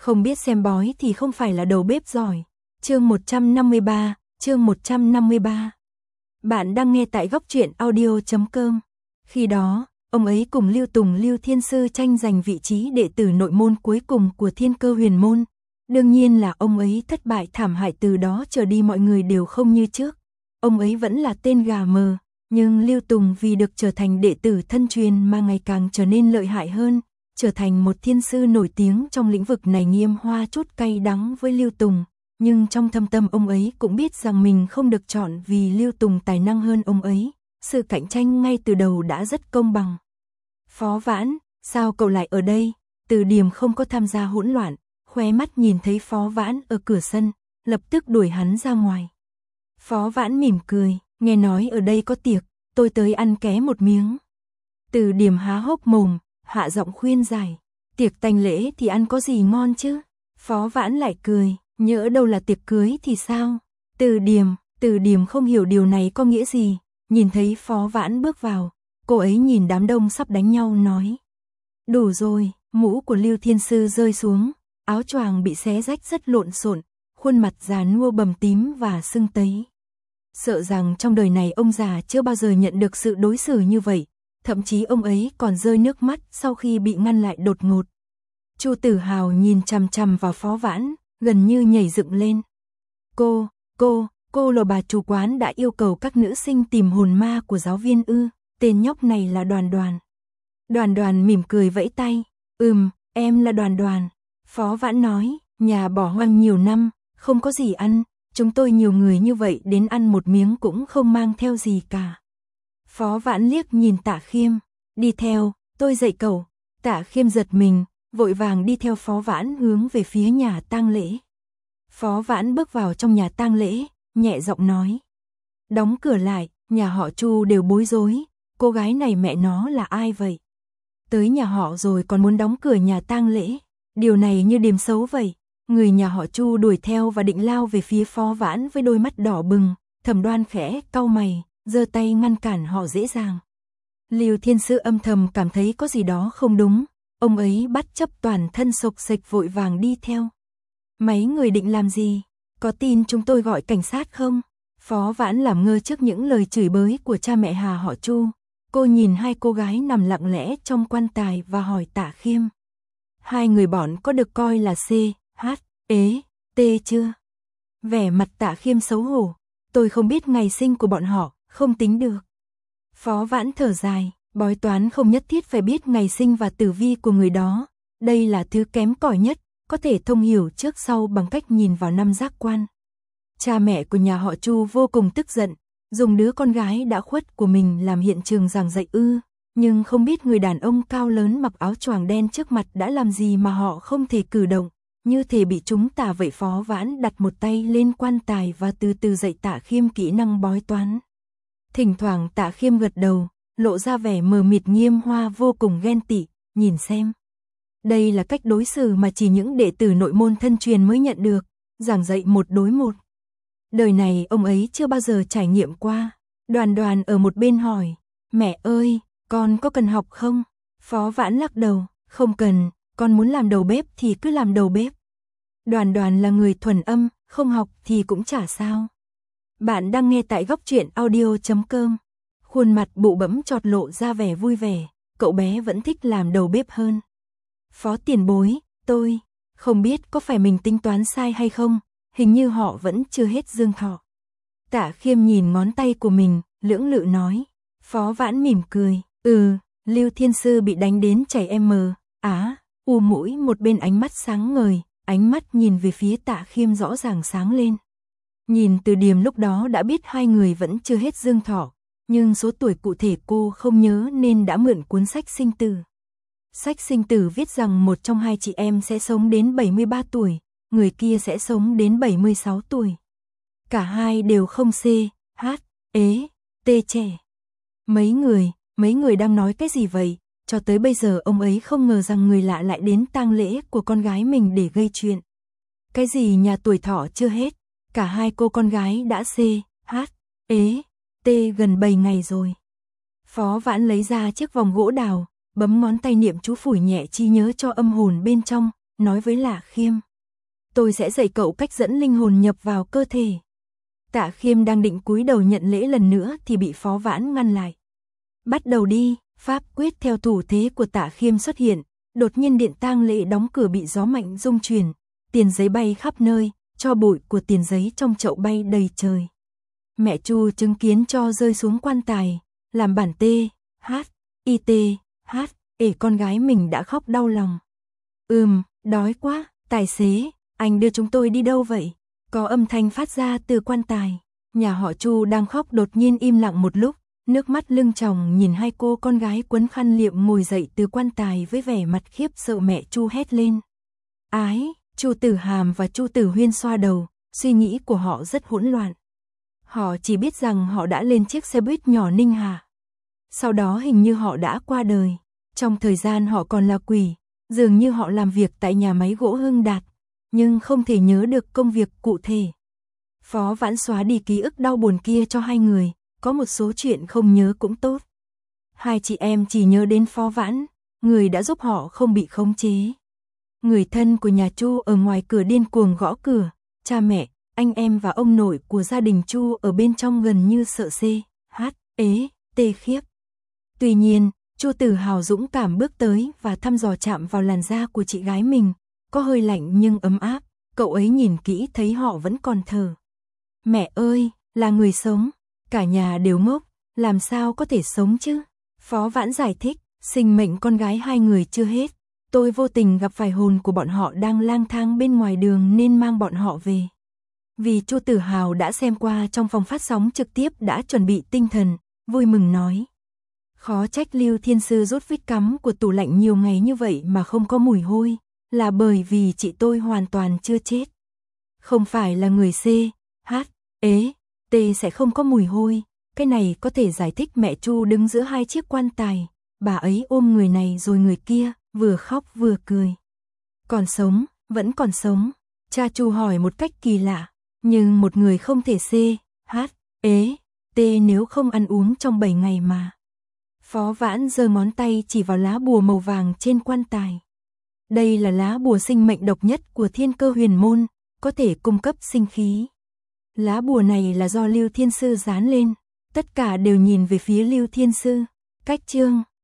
Không biết xem bói thì không phải là đầu bếp giỏi. Chương 153. Bạn đang nghe tại góc truyện audio.com. Khi đó, ông ấy cùng Lưu Tùng Lưu Thiên Sư tranh giành vị trí đệ tử nội môn cuối cùng của Thiên Cơ Huyền môn. Đương nhiên là ông ấy thất bại thảm hại, từ đó trở đi mọi người đều không như trước. Ông ấy vẫn là tên gà mờ, nhưng Lưu Tùng vì được trở thành đệ tử thân truyền mà ngày càng trở nên lợi hại hơn, trở thành một thiên sư nổi tiếng trong lĩnh vực này. Nghiêm Hoa chút cay đắng với Lưu Tùng, nhưng trong thâm tâm ông ấy cũng biết rằng mình không được chọn vì Lưu Tùng tài năng hơn ông ấy. Sự cạnh tranh ngay từ đầu đã rất công bằng. Phó Vãn, sao cậu lại ở đây? Từ Điềm không có tham gia hỗn loạn, khóe mắt nhìn thấy Phó Vãn ở cửa sân, lập tức đuổi hắn ra ngoài. Phó Vãn mỉm cười, nghe nói ở đây có tiệc, tôi tới ăn ké một miếng. Từ Điềm há hốc mồm, hạ giọng khuyên giải, tiệc tang lễ thì ăn có gì ngon chứ? Phó Vãn lại cười, nhỡ đâu là tiệc cưới thì sao? Từ Điềm không hiểu điều này có nghĩa gì, nhìn thấy Phó Vãn bước vào, cô ấy nhìn đám đông sắp đánh nhau nói. Đủ rồi, mũ của Lưu Thiên Sư rơi xuống, áo choàng bị xé rách rất lộn xộn, khuôn mặt già nua bầm tím và sưng tấy. Sợ rằng trong đời này ông già chưa bao giờ nhận được sự đối xử như vậy, thậm chí ông ấy còn rơi nước mắt sau khi bị ngăn lại đột ngột. Chu Tử Hào nhìn chằm chằm vào Phó Vãn, gần như nhảy dựng lên. Cô là bà chủ quán đã yêu cầu các nữ sinh tìm hồn ma của giáo viên ư? Tên nhóc này là Đoàn Đoàn. Đoàn Đoàn mỉm cười vẫy tay. Em là Đoàn Đoàn. Phó Vãn nói, nhà bỏ hoang nhiều năm, không có gì ăn, chúng tôi nhiều người như vậy đến ăn một miếng cũng không mang theo gì cả. Phó Vãn liếc nhìn Tạ Khiêm, đi theo, tôi dạy cậu. Tạ Khiêm giật mình, vội vàng đi theo Phó Vãn hướng về phía nhà tang lễ. Phó Vãn bước vào trong nhà tang lễ, nhẹ giọng nói. Đóng cửa lại, nhà họ Chu đều bối rối, cô gái này mẹ nó là ai vậy? Tới nhà họ rồi còn muốn đóng cửa nhà tang lễ, điều này như điểm xấu vậy. Người nhà họ Chu đuổi theo và định lao về phía Phó Vãn với đôi mắt đỏ bừng, Thẩm Đoan khẽ cau mày, giơ tay ngăn cản họ dễ dàng. Lưu Thiên Sư âm thầm cảm thấy có gì đó không đúng, ông ấy bắt chấp toàn thân sộc sạch vội vàng đi theo. Mấy người định làm gì? Có tin chúng tôi gọi cảnh sát không? Phó Vãn làm ngơ trước những lời chửi bới của cha mẹ Hà họ Chu. Cô nhìn hai cô gái nằm lặng lẽ trong quan tài và hỏi Tạ Khiêm. Hai người bọn có được coi là C, H, E, T chưa? Vẻ mặt Tạ Khiêm xấu hổ. Tôi không biết ngày sinh của bọn họ, không tính được. Phó Vãn thở dài, bói toán không nhất thiết phải biết ngày sinh và tử vi của người đó. Đây là thứ kém cỏi nhất, có thể thông hiểu trước sau bằng cách nhìn vào năm giác quan. Cha mẹ của nhà họ Chu vô cùng tức giận, dùng đứa con gái đã khuất của mình làm hiện trường giảng dạy ư, nhưng không biết người đàn ông cao lớn mặc áo choàng đen trước mặt đã làm gì mà họ không thể cử động, như thể bị chúng tà vậy. Phó Vãn đặt một tay lên quan tài và từ từ dạy Tạ Khiêm kỹ năng bói toán. Thỉnh thoảng Tạ Khiêm gật đầu, lộ ra vẻ mờ mịt. Nghiêm Hoa vô cùng ghen tị, nhìn xem. Đây là cách đối xử mà chỉ những đệ tử nội môn thân truyền mới nhận được, giảng dạy 1 đối 1. Đời này ông ấy chưa bao giờ trải nghiệm qua. Đoàn Đoàn ở một bên hỏi, mẹ ơi, con có cần học không? Phó Vãn lắc đầu, không cần, con muốn làm đầu bếp thì cứ làm đầu bếp. Đoàn Đoàn là người thuần âm, không học thì cũng chả sao. Bạn đang nghe tại góc truyện audio.com. Khuôn mặt bụ bẫm chợt lộ ra vẻ vui vẻ, cậu bé vẫn thích làm đầu bếp hơn. Phó tiền bối, tôi không biết có phải mình tính toán sai hay không, hình như họ vẫn chưa hết dương thọ. Tạ Khiêm nhìn ngón tay của mình, lưỡng lự nói. Phó Vãn mỉm cười, Lưu Thiên Sư bị đánh đến chảy mũi. Một bên ánh mắt sáng ngời, ánh mắt nhìn về phía Tạ Khiêm rõ ràng sáng lên. Nhìn Từ Điềm lúc đó đã biết hai người vẫn chưa hết dương thọ, nhưng số tuổi cụ thể cô không nhớ nên đã mượn cuốn sách sinh tử. Sách sinh tử viết rằng một trong hai chị em sẽ sống đến 73 tuổi, người kia sẽ sống đến 76 tuổi. Cả hai đều không C, H, E, T trẻ. Mấy người đang nói cái gì vậy? Cho tới bây giờ ông ấy không ngờ rằng người lạ lại đến tang lễ của con gái mình để gây chuyện. Cái gì nhà tuổi thọ chưa hết, cả hai cô con gái đã C, H, E, T gần 7 ngày rồi. Phó Vãn lấy ra chiếc vòng gỗ đào, bấm ngón tay niệm chú phủi nhẹ chi nhớ cho âm hồn bên trong, nói với Lạ Khiêm. Tôi sẽ dạy cậu cách dẫn linh hồn nhập vào cơ thể. Tạ Khiêm đang định cúi đầu nhận lễ lần nữa thì bị Phó Vãn ngăn lại. Bắt đầu đi, pháp quyết theo thủ thế của Tạ Khiêm xuất hiện, đột nhiên điện tang lễ đóng cửa bị gió mạnh rung chuyển, tiền giấy bay khắp nơi, cho bụi của tiền giấy trong chậu bay đầy trời. Mẹ Chu chứng kiến cho rơi xuống quan tài, làm bản con gái mình đã khóc đau lòng. Đói quá, tài xế, anh đưa chúng tôi đi đâu vậy? Có âm thanh phát ra từ quan tài. Nhà họ Chu đang khóc đột nhiên im lặng một lúc, nước mắt lưng tròng nhìn hai cô con gái quấn khăn liệm ngồi dậy từ quan tài với vẻ mặt khiếp sợ. Mẹ Chu hét lên. Ái, Chu Tử Hàm và Chu Tử Huyên xoa đầu, suy nghĩ của họ rất hỗn loạn. Họ chỉ biết rằng họ đã lên chiếc xe buýt nhỏ Ninh Hà. Sau đó hình như họ đã qua đời. Trong thời gian họ còn là quỷ, dường như họ làm việc tại nhà máy gỗ Hưng Đạt, nhưng không thể nhớ được công việc cụ thể. Phó Vãn xóa đi ký ức đau buồn kia cho hai người, có một số chuyện không nhớ cũng tốt. Hai chị em chỉ nhớ đến Phó Vãn, người đã giúp họ không bị khống chế. Người thân của nhà Chu ở ngoài cửa điên cuồng gõ cửa, cha mẹ, anh em và ông nội của gia đình Chu ở bên trong gần như sợ tê khiếp. Tuy nhiên, Chu Tử Hào dũng cảm bước tới và thăm dò chạm vào làn da của chị gái mình, có hơi lạnh nhưng ấm áp, cậu ấy nhìn kỹ thấy họ vẫn còn thở. Mẹ ơi, là người sống, cả nhà đều ngốc, làm sao có thể sống chứ? Phó Vãn giải thích, sinh mệnh con gái hai người chưa hết, tôi vô tình gặp phải hồn của bọn họ đang lang thang bên ngoài đường nên mang bọn họ về. Vì Chu Tử Hào đã xem qua trong phòng phát sóng trực tiếp đã chuẩn bị tinh thần, vui mừng nói. Khó trách Lưu Thiên Sư rút vít cắm của tủ lạnh nhiều ngày như vậy mà không có mùi hôi, là bởi vì chị tôi hoàn toàn chưa chết. Không phải là người sẽ không có mùi hôi, cái này có thể giải thích. Mẹ Chu đứng giữa hai chiếc quan tài, bà ấy ôm người này rồi người kia, vừa khóc vừa cười. Còn sống, vẫn còn sống, cha Chu hỏi một cách kỳ lạ, nhưng một người không thể nếu không ăn uống trong 7 ngày mà. Phó Vãn giơ ngón tay chỉ vào lá bùa màu vàng trên quan tài. Đây là lá bùa sinh mệnh độc nhất của Thiên Cơ Huyền Môn, có thể cung cấp sinh khí. Lá bùa này là do Lưu Thiên Sư dán lên, tất cả đều nhìn về phía Lưu Thiên Sư. Cách chương